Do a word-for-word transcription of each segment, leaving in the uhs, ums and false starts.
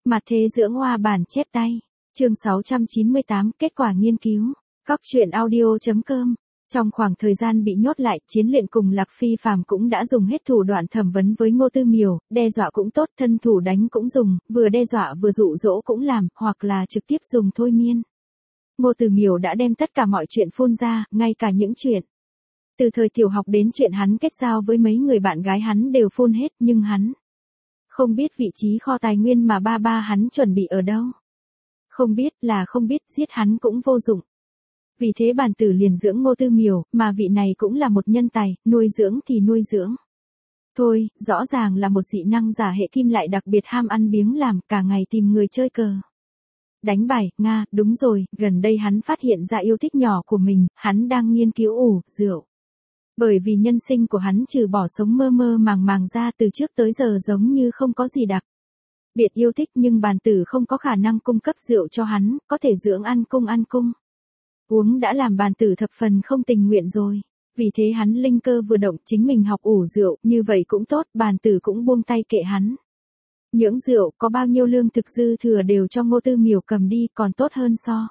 Mặt thế dưỡng hoa bản chép tay. Chương sáu trăm chín mươi tám, kết quả nghiên cứu. Góc truyện audio chấm com. Trong khoảng thời gian bị nhốt lại, Chiến Luyện cùng Lạc Phi Phàm cũng đã dùng hết thủ đoạn thẩm vấn với Ngô Tư Miểu, đe dọa cũng tốt, thân thủ đánh cũng dùng, vừa đe dọa vừa dụ dỗ cũng làm, hoặc là trực tiếp dùng thôi miên. Ngô Tư Miểu đã đem tất cả mọi chuyện phun ra, ngay cả những chuyện từ thời tiểu học đến chuyện hắn kết giao với mấy người bạn gái hắn đều phun hết, nhưng hắn không biết vị trí kho tài nguyên mà ba ba hắn chuẩn bị ở đâu. Không biết là không biết, giết hắn cũng vô dụng. Vì thế bản tử liền dưỡng Ngô Tư Miểu, mà vị này cũng là một nhân tài, nuôi dưỡng thì nuôi dưỡng. Thôi, rõ ràng là một dị năng giả hệ kim lại đặc biệt ham ăn biếng làm, cả ngày tìm người chơi cờ. Đánh bài, Nga, đúng rồi, gần đây hắn phát hiện ra yêu thích nhỏ của mình, hắn đang nghiên cứu ủ, rượu. Bởi vì nhân sinh của hắn trừ bỏ sống mơ mơ màng màng ra từ trước tới giờ giống như không có gì đặc biệt yêu thích, nhưng bản tử không có khả năng cung cấp rượu cho hắn, có thể dưỡng ăn cung ăn cung. Uống đã làm bản tử thập phần không tình nguyện rồi. Vì thế hắn linh cơ vừa động, chính mình học ủ rượu, như vậy cũng tốt, bản tử cũng buông tay kệ hắn. Những rượu có bao nhiêu lương thực dư thừa đều cho Ngô Tư Miểu cầm đi, còn tốt hơn so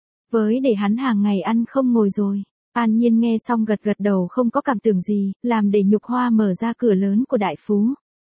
với để hắn hàng ngày ăn không ngồi rồi. An Nhiên nghe xong gật gật đầu, không có cảm tưởng gì, làm để Nhục Hoa mở ra cửa lớn của đại phú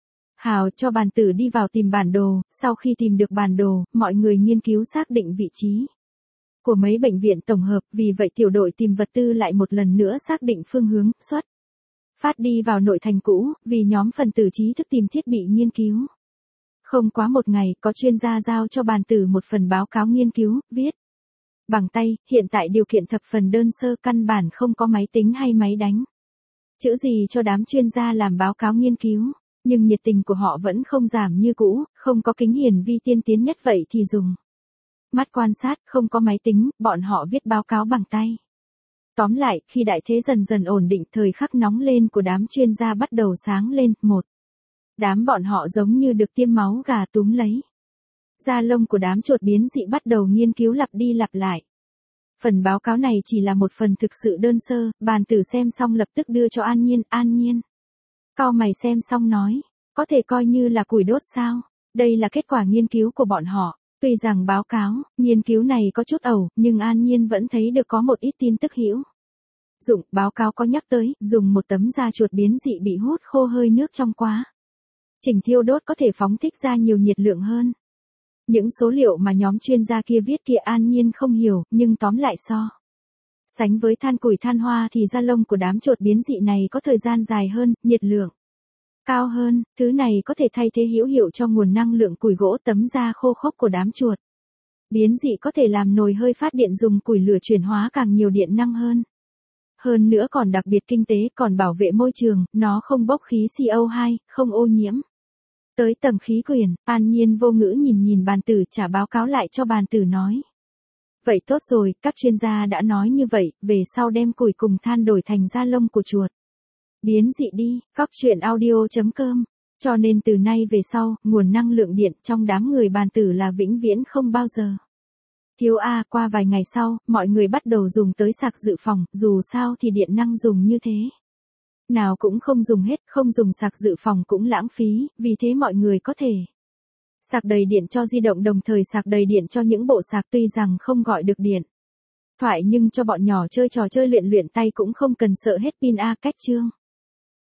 hào cho bản tử đi vào tìm bản đồ. Sau khi tìm được bản đồ, mọi người nghiên cứu xác định vị trí của mấy bệnh viện tổng hợp, vì vậy tiểu đội tìm vật tư lại một lần nữa xác định phương hướng, xuất phát đi vào nội thành cũ, vì nhóm phần tử trí thức tìm thiết bị nghiên cứu. Không quá một ngày, có chuyên gia giao cho bản tử một phần báo cáo nghiên cứu, viết bằng tay, hiện tại điều kiện thập phần đơn sơ, căn bản không có máy tính hay máy đánh chữ gì cho đám chuyên gia làm báo cáo nghiên cứu, nhưng nhiệt tình của họ vẫn không giảm như cũ, không có kính hiển vi tiên tiến nhất vậy thì dùng mắt quan sát, không có máy tính, bọn họ viết báo cáo bằng tay. Tóm lại, khi đại thế dần dần ổn định, thời khắc nóng lên của đám chuyên gia bắt đầu sáng lên, một đám bọn họ giống như được tiêm máu gà túm lấy da lông của đám chuột biến dị, bắt đầu nghiên cứu lặp đi lặp lại. Phần báo cáo này chỉ là một phần thực sự đơn sơ, bản tử xem xong lập tức đưa cho An Nhiên. An Nhiên cau mày xem xong nói, có thể coi như là củi đốt sao? Đây là kết quả nghiên cứu của bọn họ. Tuy rằng báo cáo, nghiên cứu này có chút ẩu, nhưng An Nhiên vẫn thấy được có một ít tin tức hữu dụng. Báo cáo có nhắc tới, dùng một tấm da chuột biến dị bị hút khô hơi nước trong quá trình thiêu đốt có thể phóng thích ra nhiều nhiệt lượng hơn. Những số liệu mà nhóm chuyên gia kia viết kia An Nhiên không hiểu, nhưng tóm lại so sánh với than củi than hoa thì da lông của đám chuột biến dị này có thời gian dài hơn, nhiệt lượng cao hơn, thứ này có thể thay thế hữu hiệu cho nguồn năng lượng củi gỗ. Tấm da khô khốc của đám chuột biến dị có thể làm nồi hơi phát điện dùng củi lửa chuyển hóa càng nhiều điện năng hơn. Hơn nữa còn đặc biệt kinh tế, còn bảo vệ môi trường, nó không bốc khí xê o hai, không ô nhiễm tới tầng khí quyển. An Nhiên vô ngữ nhìn nhìn bản tử, trả báo cáo lại cho bản tử nói. Vậy tốt rồi, các chuyên gia đã nói như vậy, về sau đem củi cùng than đổi thành da lông của chuột biến dị đi. Góc truyện audio chấm com. Cho nên từ nay về sau, nguồn năng lượng điện trong đám người bản tử là vĩnh viễn không bao giờ thiếu. A qua vài ngày sau, mọi người bắt đầu dùng tới sạc dự phòng, dù sao thì điện năng dùng như thế nào cũng không dùng hết, không dùng sạc dự phòng cũng lãng phí, vì thế mọi người có thể sạc đầy điện cho di động, đồng thời sạc đầy điện cho những bộ sạc tuy rằng không gọi được điện thoại, nhưng cho bọn nhỏ chơi trò chơi luyện luyện tay cũng không cần sợ hết pin. A cách chương